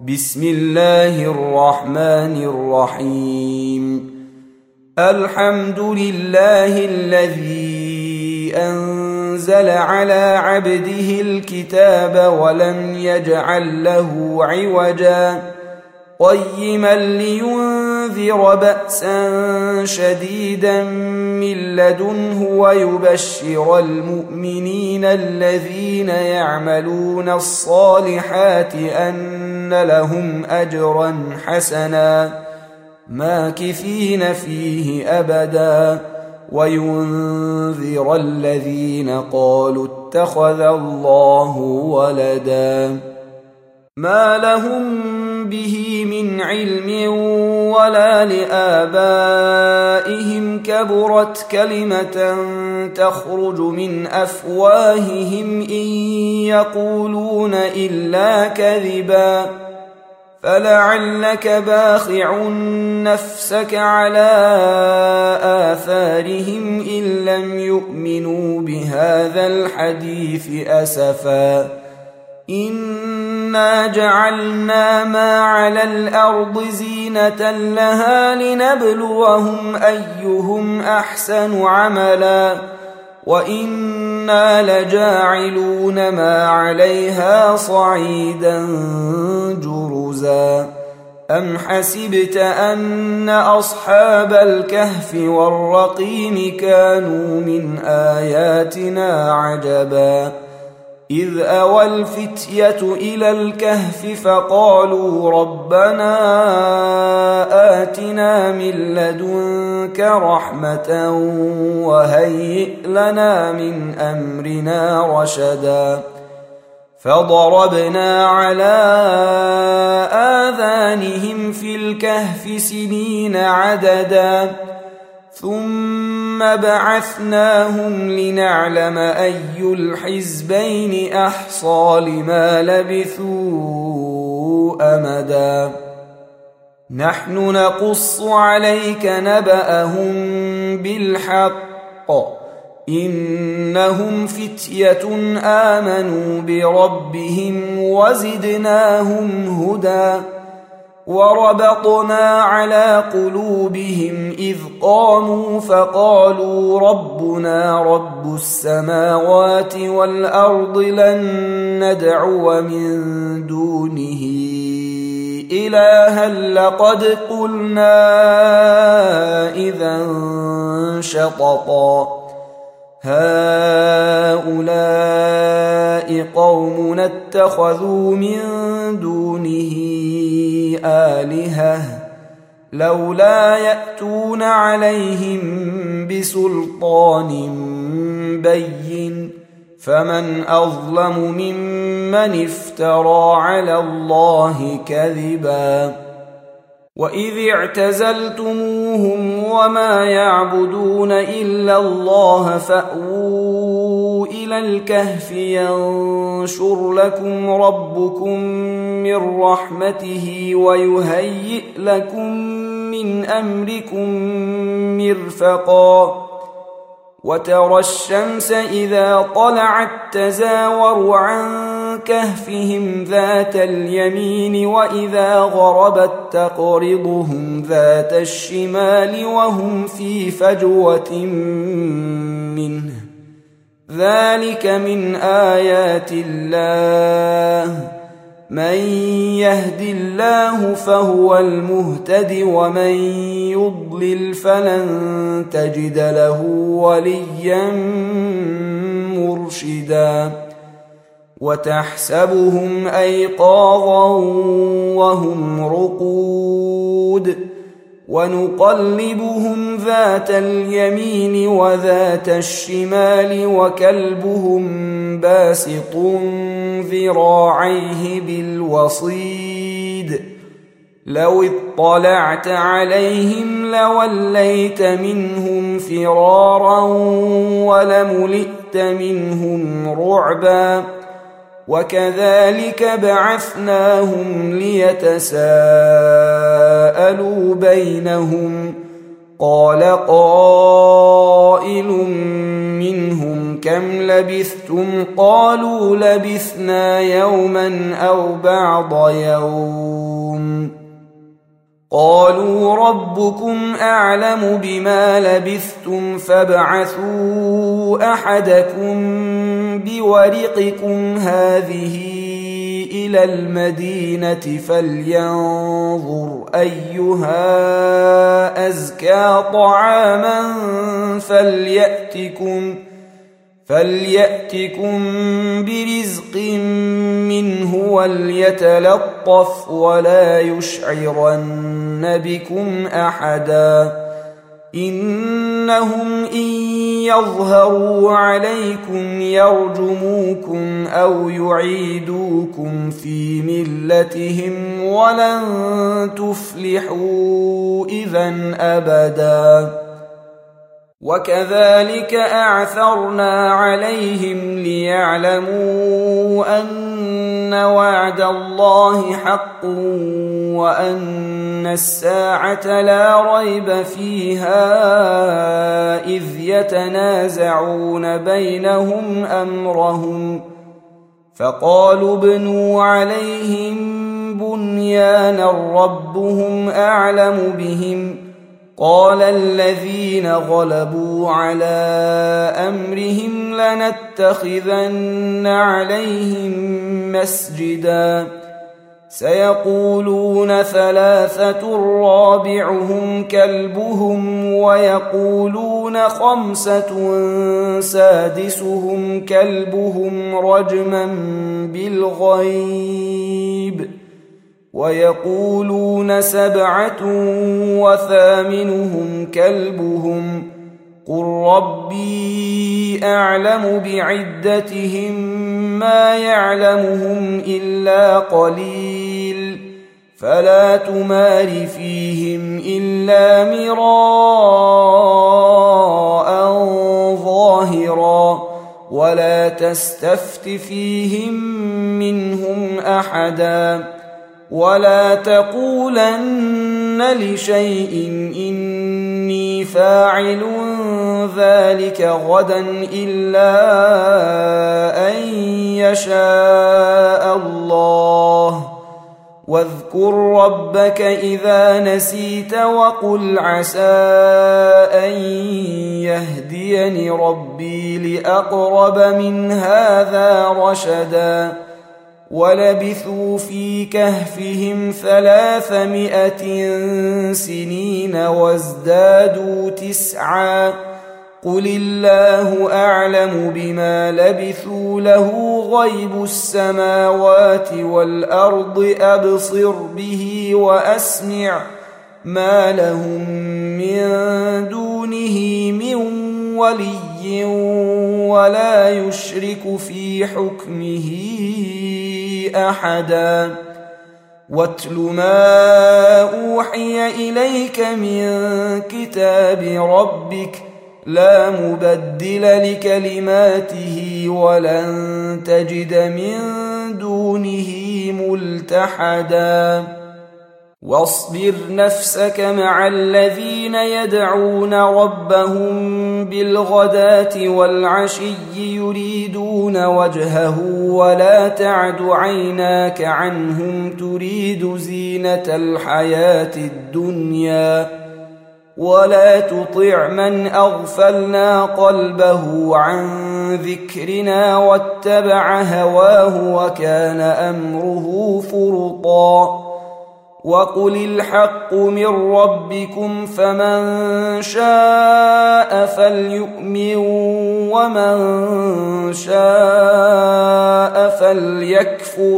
بسم الله الرحمن الرحيم. الحمد لله الذي أنزل على عبده الكتاب ولم يجعل له عوجا قيما لينذر بأسا شديدا من لدنه ويبشر المؤمنين الذين يعملون الصالحات أن لهم أجرا حسنا ماكثين فيه أبدا وينذر الذين قالوا اتخذ الله ولدا ما لهم به من علم ولا لآبائهم كبرت كلمة تخرج من أفواههم إن يقولون إلا كذبا فلعلك باخع نفسك على آثارهم إن لم يؤمنوا بهذا الحديث أسفا إنا جعلنا ما على الأرض زينة لها لنبلوهم أيهم أحسن عملا وإنا لجاعلون ما عليها صعيدا جرزا أم حسبت أن أصحاب الكهف والرقيم كانوا من آياتنا عجبا إذ أوى الفتية إلى الكهف فقالوا ربنا آتنا من لدنك رحمة وهيئ لنا من أمرنا رشدا فضربنا على آذانهم في الكهف سنين عددا ثم بعثناهم لنعلم أي الحزبين أحصى لما لبثوا أمدا نحن نقص عليك نبأهم بالحق إنهم فتية آمنوا بربهم وزدناهم هدى وربطنا على قلوبهم إذ قاموا فقالوا ربنا رب السماوات والأرض لن ندعو من دونه إلها لقد قلنا إذا شططا هؤلاء قومنا اتخذوا من دونه آلهة لولا يأتون عليهم بسلطان بين فمن أظلم ممن افترى على الله كذبا وإذ اعتزلتموهم وما يعبدون إلا الله فأووا إلى الكهف ينشر لكم ربكم من رحمته ويهيئ لكم من أمركم مرفقا وترى الشمس إذا طلعت تزاور عن كهفهم ذات اليمين وإذا غربت تقرضهم ذات الشمال وهم في فجوة منه ذلك من آيات الله من يهد الله فهو المهتد ومن يضلل فلن تجد له وليا مرشدا وتحسبهم أيقاظا وهم رقود ونقلبهم ذات اليمين وذات الشمال وكلبهم باسط ذراعيه بالوصيد لو اطلعت عليهم لوليت منهم فرارا ولملئت منهم رعبا وكذلك بعثناهم ليتساءلوا بينهم قال قائل منهم كم لبثتم قالوا لبثنا يوما أو بعض يوم قالوا ربكم أعلم بما لبثتم فابعثوا أحدكم بورقكم هذه إلى المدينة فلينظر أيها أزكى طعاما فليأتكم برزق منه وليتلطف ولا يشعرن بكم أحدا إنهم إن يظهروا عليكم يرجموكم أو يعيدوكم في ملتهم ولن تفلحوا إذن أبدا وكذلك أعثرنا عليهم ليعلموا أن وعد الله حق وأن الساعة لا ريب فيها إذ يتنازعون بينهم أمرهم فقالوا ابنوا عليهم بنيانا ربهم أعلم بهم قال الذين غلبوا على أمرهم لنتخذن عليهم مسجدا سيقولون ثلاثة رابعهم كلبهم ويقولون خمسة سادسهم كلبهم رجما بالغيب ويقولون سبعة وثامنهم كلبهم قل ربي أعلم بعدتهم ما يعلمهم إلا قليل فلا تمار فيهم إلا مراء ظاهرا ولا تستفت فيهم منهم أحدا ولا تقولن لشيء إني فاعل ذلك غدا إلا أن يشاء الله واذكر ربك إذا نسيت وقل عسى أن يهديني ربي لأقرب من هذا رشدا ولبثوا في كهفهم 300 سنين وازدادوا 9 قل الله أعلم بما لبثوا له غيب السماوات والأرض أبصر به وأسمع ما لهم من دونه من ولي ولا يشرك في حكمه أحدا واتل ما أوحي إليك من كتاب ربك لا مبدل لكلماته ولن تجد من دونه ملتحدا واصبر نفسك مع الذين يدعون ربهم بالغداة والعشي يريدون وجهه ولا تعد عيناك عنهم تريد زينة الحياة الدنيا ولا تطع من أغفلنا قلبه عن ذكرنا واتبع هواه وكان أمره فرطا وقل الحق من ربكم فمن شاء فليؤمن ومن شاء فليكفر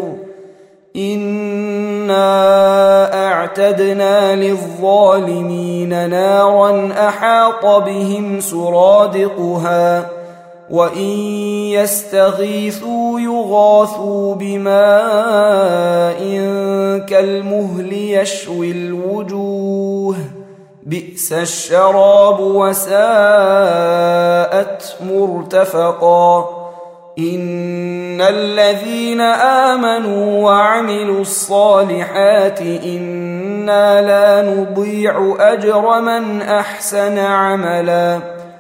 إنا أعتدنا للظالمين نارا أحاط بهم سرادقها وإن يستغيثوا يغاثوا بماء كالمهل يشوي الوجوه بئس الشراب وساءت مرتفقا إن الذين آمنوا وعملوا الصالحات إنا لا نضيع أجر من أحسن عملا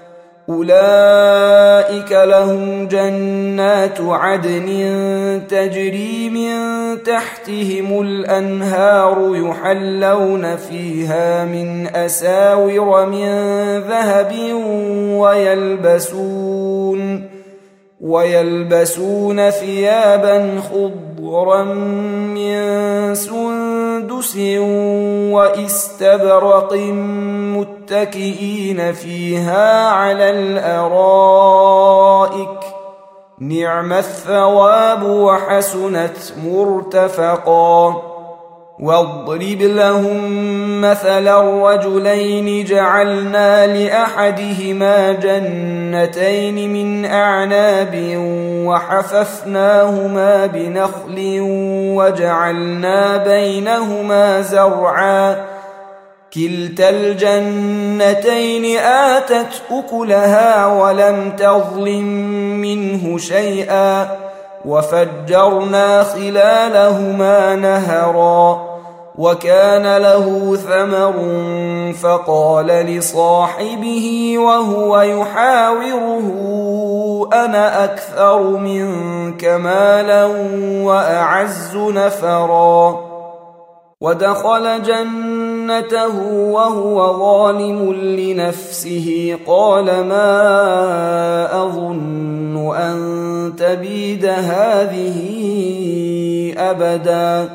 أولئك لهم جنات عدن تجري من تحتهم الأنهار يحلون فيها من أساور من ذهب ويلبسون ثيابا خضرا من سندس واستبرق متكئين فيها على الأرائك نعم الثواب وحسنت مرتفقا واضرب لهم مثلا الرجلين جعلنا لأحدهما جنتين من أعناب وحففناهما بنخل وجعلنا بينهما زرعا كلتا الجنتين آتت أكلها ولم تظلم منه شيئا وفجرنا خلالهما نهرا وكان له ثمر فقال لصاحبه وهو يحاوره أنا أكثر منك مالا وأعز نفرا ودخل جنته وهو ظالم لنفسه قال ما أظن أن تبيد هذه أبدا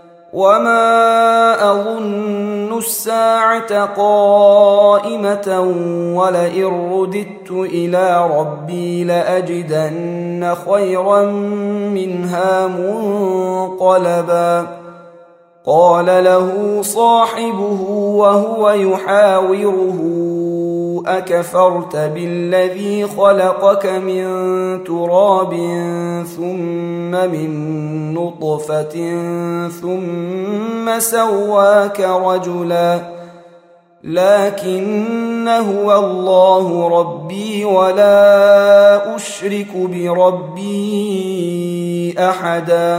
وما أظن الساعة قائمة ولئن رددت إلى ربي لأجدن خيرا منها منقلبا قال له صاحبه وهو يحاوره أكفرت بالذي خلقك من تراب ثم من نطفة ثم سواك رجلا لكن هو الله ربي ولا أشرك بربي أحدا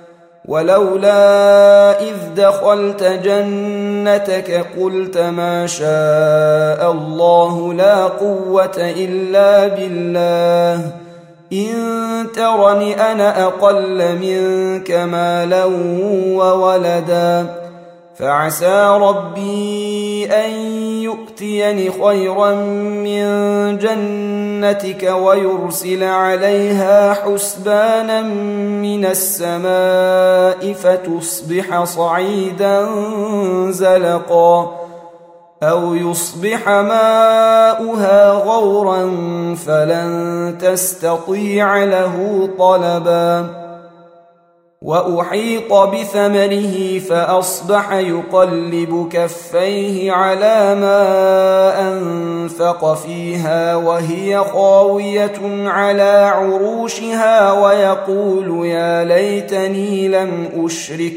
ولولا إذ دخلت جنتك قلت ما شاء الله لا قوة إلا بالله إن ترني أنا أقل منك مالا وولدا فعسى ربي أن يؤتيني خيرا من جنتك ويرسل عليها حسبانا من السماء فتصبح صعيدا زلقا أو يصبح ماؤها غورا فلن تستطيع له طلبا وأحيط بثمره فأصبح يقلب كفيه على ما أنفق فيها وهي خاوية على عروشها ويقول يا ليتني لم أشرك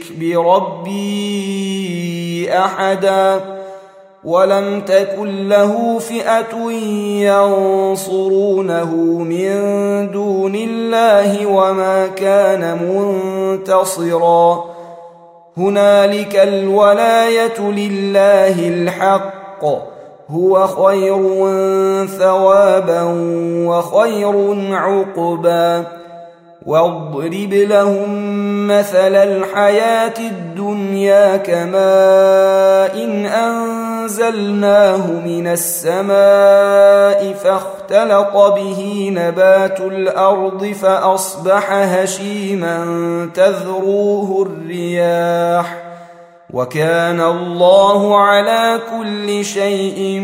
بربي أحدا ولم تكن له فئة ينصرونه من دون الله وما كان منتصرا هنالك الولاية لله الحق هو خير ثوابا وخير عقبا واضرب لهم مثل الحياة الدنيا كماء إن أنزلناه من السماء فاختلط به نبات الأرض فأصبح هشيما تذروه الرياح وكان الله على كل شيء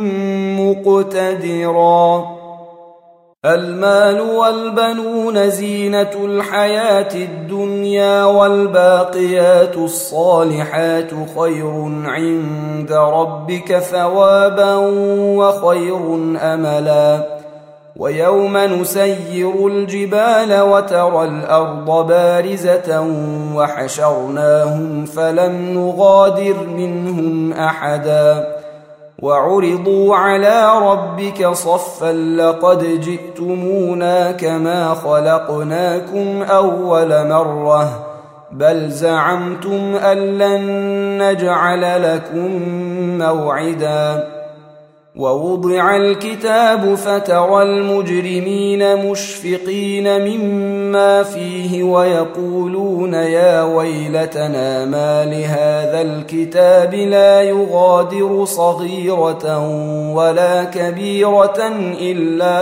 مقتدرا المال والبنون زينة الحياة الدنيا والباقيات الصالحات خير عند ربك ثوابا وخير أملا ويوم نسير الجبال وترى الأرض بارزة وحشرناهم فلم نغادر منهم أحدا وعرضوا على ربك صفا لقد جئتمونا كما خلقناكم أول مرة بل زعمتم أن لن نجعل لكم موعدا ووضع الكتاب فترى المجرمين مشفقين مما فيه ويقولون يا ويلتنا ما لهذا الكتاب لا يغادر صغيرة ولا كبيرة إلا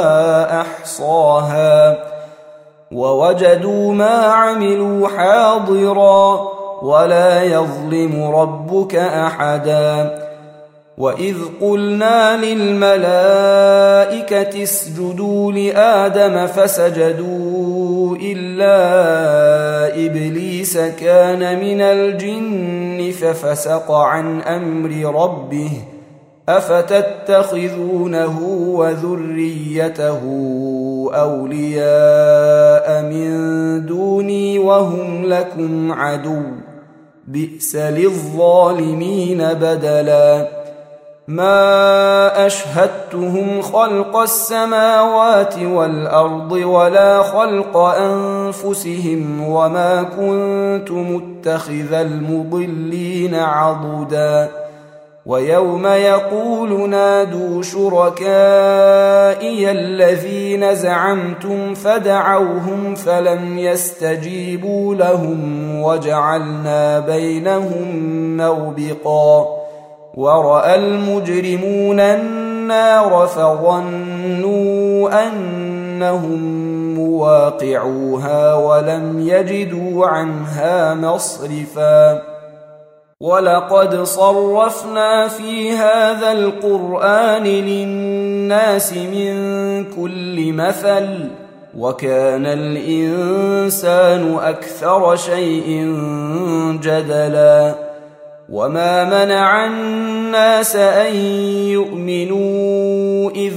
أحصاها ووجدوا ما عملوا حاضرا ولا يظلم ربك أحدا وإذ قلنا للملائكة اسجدوا لآدم فسجدوا إلا إبليس كان من الجن ففسق عن أمر ربه أفتتخذونه وذريته أولياء من دوني وهم لكم عدو بئس للظالمين بدلا ما أشهدتهم خلق السماوات والأرض ولا خلق أنفسهم وما كنت متخذ المضلين عضدا ويوم يقول نادوا شركائي الذين زعمتم فدعوهم فلم يستجيبوا لهم وجعلنا بينهم موبقا ورأى المجرمون النار فظنوا أنهم مواقعوها ولم يجدوا عنها مصرفا ولقد صرفنا في هذا القرآن للناس من كل مثل وكان الإنسان أكثر شيء جدلا وما منع الناس أن يؤمنوا إذ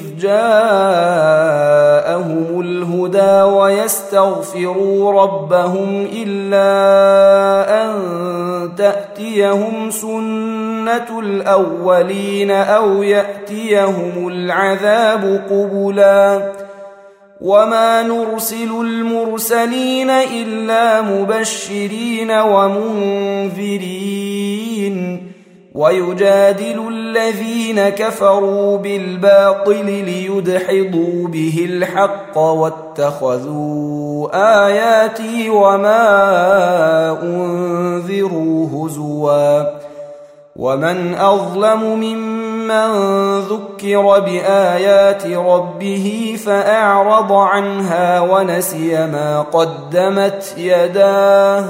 جاءهم الهدى ويستغفروا ربهم إلا أن تأتيهم سنة الأولين أو يأتيهم العذاب قبلا وما نرسل المرسلين إلا مبشرين ومنذرين ويجادل الذين كفروا بالباطل ليدحضوا به الحق واتخذوا آياتي وما أنذروا هزوا ومن أظلم ممن ذكر بآيات ربه فأعرض عنها ونسي ما قدمت يداه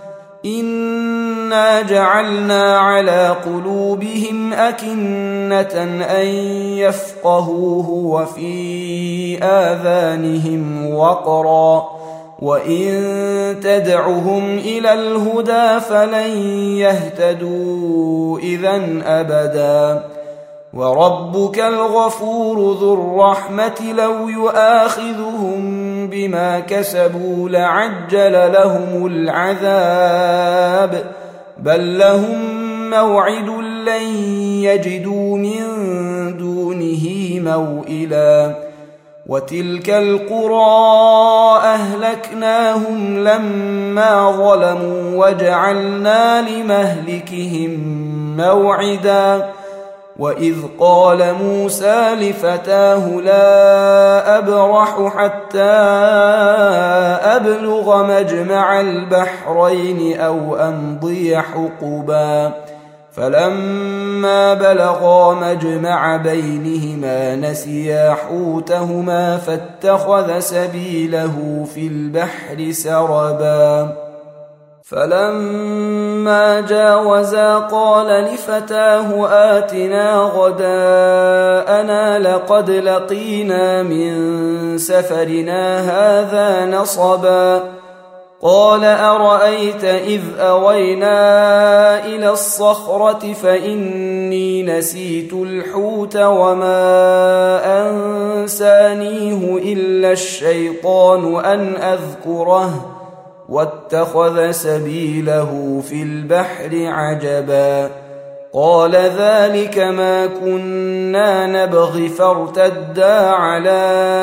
إنا جعلنا على قلوبهم أكنة أن يفقهوه وفي آذانهم وقرا وإن تدعهم إلى الهدى فلن يهتدوا إذن أبدا وربك الغفور ذو الرحمة لو يؤاخذهم بما كسبوا لعجل لهم العذاب بل لهم موعد لن يجدوا من دونه موئلا وتلك القرى أهلكناهم لما ظلموا وجعلنا لمهلكهم موعدا وإذ قال موسى لفتاه لا أبرح حتى أبلغ مجمع البحرين أو أمضي حقبا فلما بلغا مجمع بينهما نسيا حوتهما فاتخذ سبيله في البحر سربا فلما جاوزا قال لفتاه آتنا غداءنا لقد لقينا من سفرنا هذا نصبا قال أرأيت إذ أوينا إلى الصخرة فإني نسيت الحوت وما أنسانيه إلا الشيطان أن أذكره واتخذ سبيله في البحر عجبا قال ذلك ما كنا نبغي فارتدا على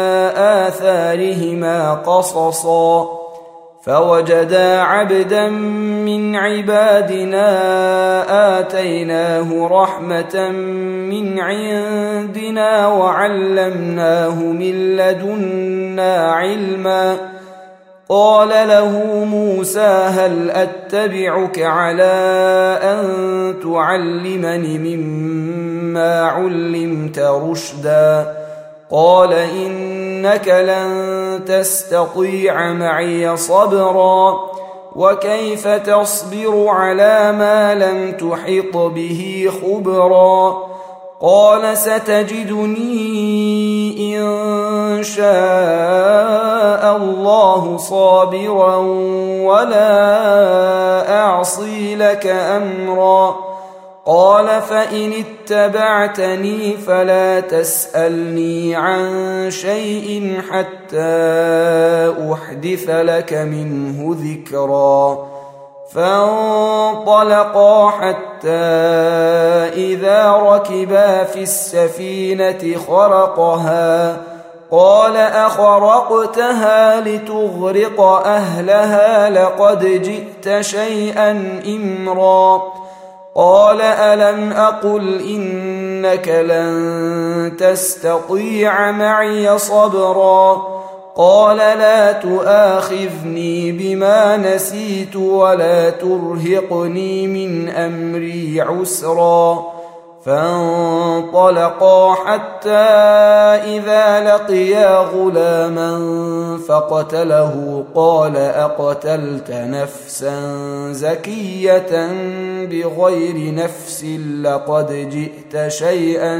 آثارهما قصصا فوجدا عبدا من عبادنا آتيناه رحمة من عندنا وعلمناه من لدنا علما قال له موسى هل أتبعك على أن تعلمني مما علمت رشدا قال إنك لن تستطيع معي صبرا وكيف تصبر على ما لم تحط به خبرا قال ستجدني إن شاء الله صابرا ولا أعصي لك أمرا قال فإن اتبعتني فلا تسألني عن شيء حتى أحدث لك منه ذكرا فانطلقا حتى إذا ركبا في السفينة خرقها قال أخرقتها لتغرق أهلها لقد جئت شيئا إمرا قال ألم أقل إنك لن تستطيع معي صبرا قال لا تؤاخذني بما نسيت ولا ترهقني من أمري عسرا فانطلقا حتى إذا لقيا غلاما فقتله قال أقتلت نفسا زكية بغير نفس لقد جئت شيئا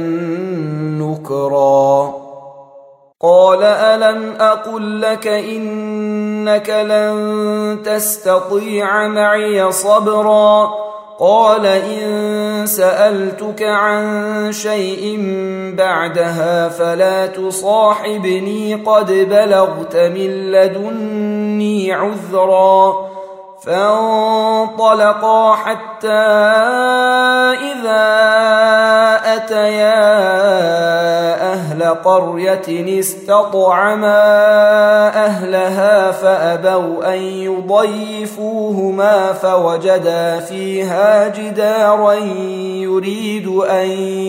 نكرا قال ألم أقل لك إنك لن تستطيع معي صبرا قال إن سألتك عن شيء بعدها فلا تصاحبني قد بلغت من لدني عذرا فانطلقا حتى إذا أتيا أهل قرية استطعما أهلها فأبوا أن يضيفوهما فوجدا فيها جدارا يريد أن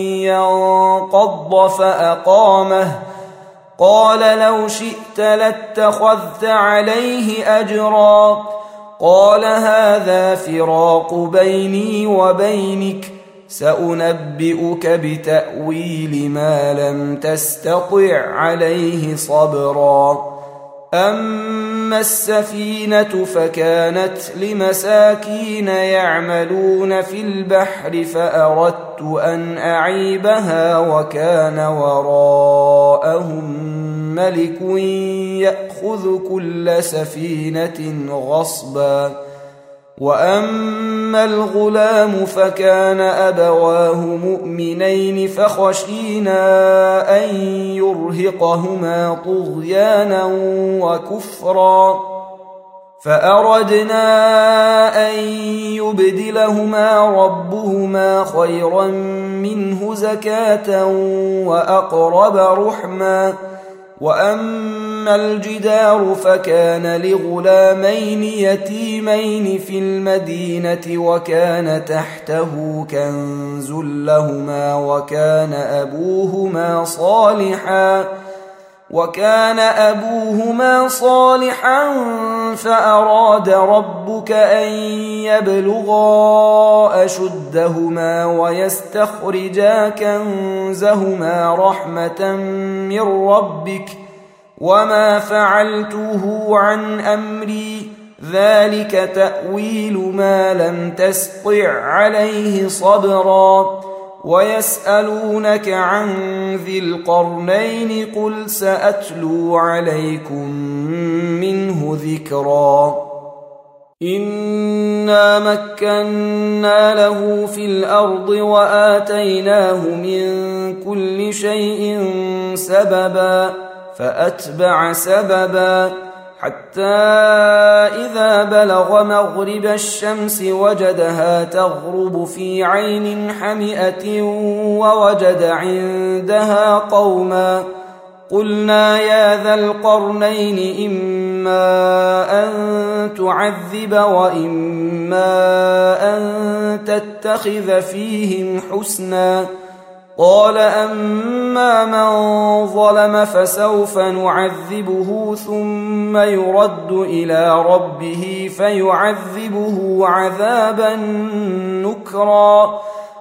ينقض فأقامه قال لو شئت لاتخذت عليه أجرا قال هذا فراق بيني وبينك سأنبئك بتأويل ما لم تستطع عليه صبرا أما السفينة فكانت لمساكين يعملون في البحر فأردت أن أعيبها وكان وراءهم ملك يأخذ كل سفينة غصبا وأما الغلام فكان أبواه مؤمنين فخشينا أن يرهقهما طغيانا وكفرا فأردنا أن يبدلهما ربهما خيرا منه زكاة وأقرب رحما وأما الجدار فكان لغلامين يتيمين في المدينة وكان تحته كنز لهما وكان أبوهما صالحا فأراد ربك أن يبلغا أشدهما ويستخرجا كنزهما رحمة من ربك وما فعلته عن أمري ذلك تأويل ما لم تسطع عليه صبرا ويسألونك عن ذي القرنين قل سأتلو عليكم منه ذكرا إنا مكنا له في الأرض وآتيناه من كل شيء سببا فأتبع سببا حتى إذا بلغ مغرب الشمس وجدها تغرب في عين حمئة ووجد عندها قوما قلنا يا ذا القرنين إما أن تعذب وإما أن تتخذ فيهم حسنا قال أما من ظلم فسوف نعذبه ثم يرد إلى ربه فيعذبه عذابا نكرا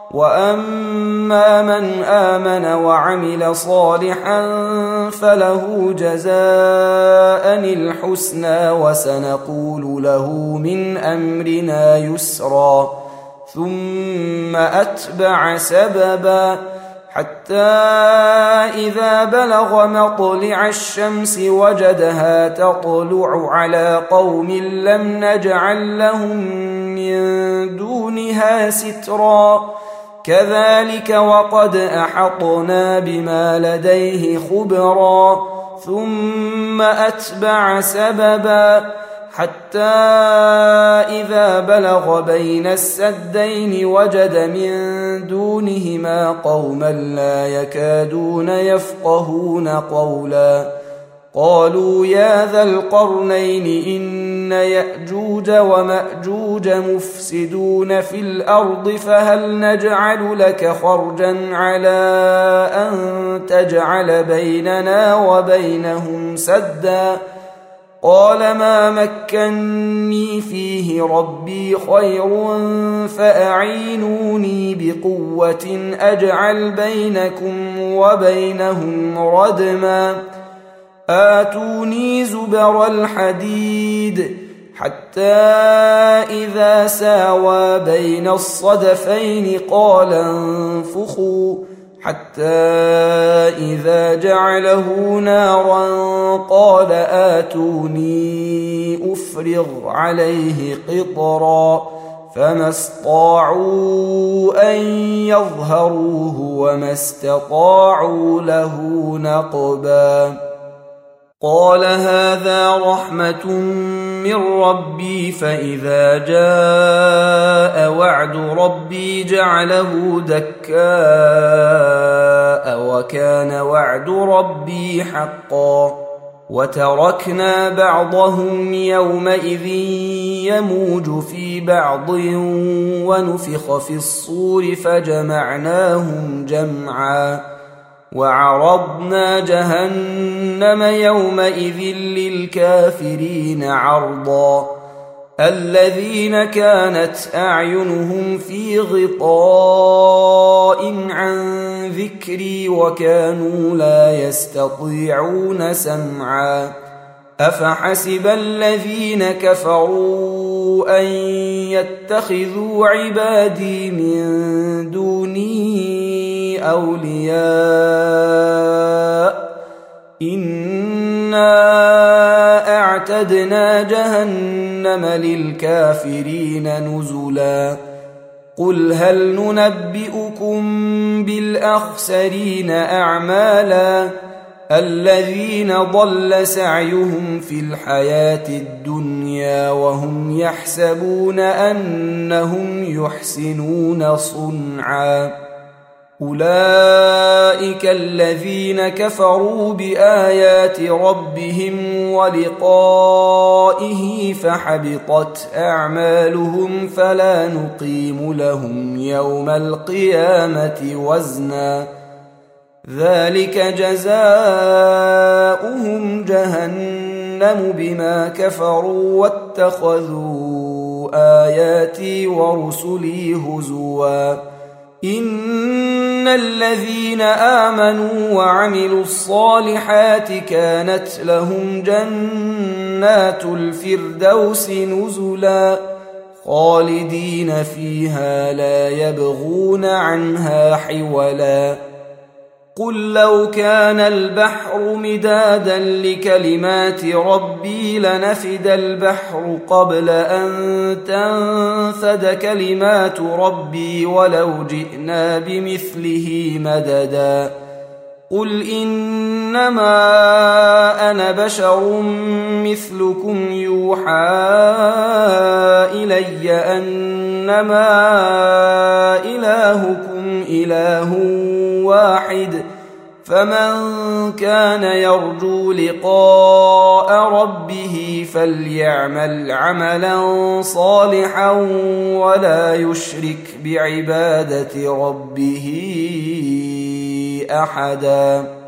وأما من آمن وعمل صالحا فله جزاء الحسنى وسنقول له من أمرنا يسرا ثم أتبع سببا حتى إذا بلغ مطلع الشمس وجدها تطلع على قوم لم نجعل لهم من دونها سترا كذلك وقد أحطنا بما لديه خبرا ثم أتبع سببا حتى إذا بلغ بين السدين وجد من دونهما قوما لا يكادون يفقهون قولا قالوا يا ذا القرنين إن يأجوج ومأجوج مفسدون في الأرض فهل نجعل لك خرجا على أن تجعل بيننا وبينهم سدا قال ما مكني فيه ربي خير فأعينوني بقوة أجعل بينكم وبينهم ردما آتوني زبر الحديد حتى إذا ساوى بين الصدفين قال انفخوا حتى إذا جعله نارا قال آتوني أفرغ عليه قطرا فما استطاعوا أن يظهروه وما استطاعوا له نقبا قال هذا رحمة من ربي فإذا جاء وعد ربي جعله دكاء وكان وعد ربي حقا وتركنا بعضهم يومئذ يموج في بعض ونفخ في الصور فجمعناهم جمعا وعرضنا جهنم يومئذ للكافرين عرضا الذين كانت أعينهم في غطاء عن ذكري وكانوا لا يستطيعون سمعا أفحسب الذين كفروا أن يتخذوا عبادي من دوني أولياء إنا أعتدنا جهنم للكافرين نزلا قل هل ننبئكم بالأخسرين أعمالا الذين ضل سعيهم في الحياة الدنيا وهم يحسبون أنهم يحسنون صنعا أولئك الذين كفروا بآيات ربهم ولقائه فحبطت أعمالهم فلا نقيم لهم يوم القيامة وزنا ذلك جزاؤهم جهنم بما كفروا واتخذوا آياتي ورسلي هزوا إن الذين آمنوا وعملوا الصالحات كانت لهم جنات الفردوس نزلا خالدين فيها لا يبغون عنها حولا قل لو كان البحر مدادا لكلمات ربي لنفد البحر قبل أن تنفد كلمات ربي ولو جئنا بمثله مددا قل إنما أنا بشر مثلكم يوحى إلي أنما إلهكم إله واحد فمن كان يرجو لقاء ربه فليعمل عملا صالحا ولا يشرك بعبادة ربه أحدا.